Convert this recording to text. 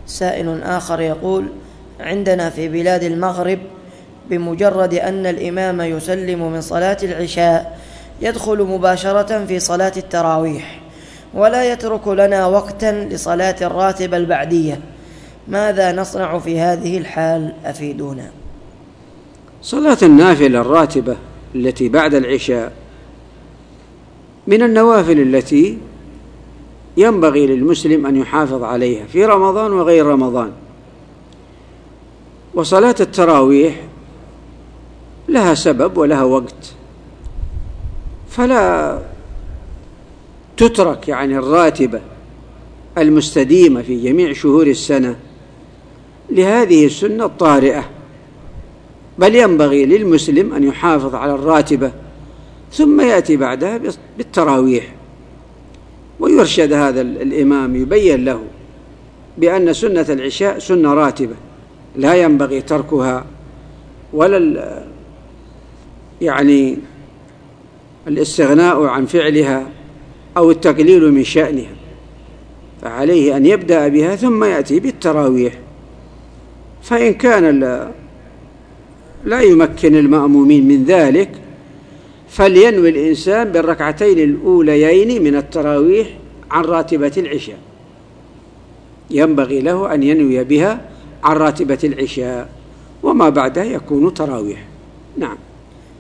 سائل آخر يقول: عندنا في بلاد المغرب بمجرد أن الإمام يسلم من صلاة العشاء يدخل مباشرة في صلاة التراويح ولا يترك لنا وقتا لصلاة الراتبة البعدية، ماذا نصنع في هذه الحال؟ أفيدونا. صلاة النافلة الراتبة التي بعد العشاء من النوافل التي ينبغي للمسلم أن يحافظ عليها في رمضان وغير رمضان. وصلاة التراويح لها سبب ولها وقت، فلا تترك الراتبة المستديمة في جميع شهور السنة لهذه السنة الطارئة، بل ينبغي للمسلم أن يحافظ على الراتبة ثم يأتي بعدها بالتراويح، ويرشد هذا الإمام يبين له بأن سنة العشاء سنة راتبة لا ينبغي تركها ولا الاستغناء عن فعلها أو التقليل من شأنها، فعليه أن يبدأ بها ثم يأتي بالتراويح. فإن كان لا يمكن المأمومين من ذلك فلينوي الإنسان بالركعتين الأوليين من التراويح عن راتبة العشاء، ينبغي له أن ينوي بها عن راتبة العشاء، وما بعدها يكون تراويح. نعم.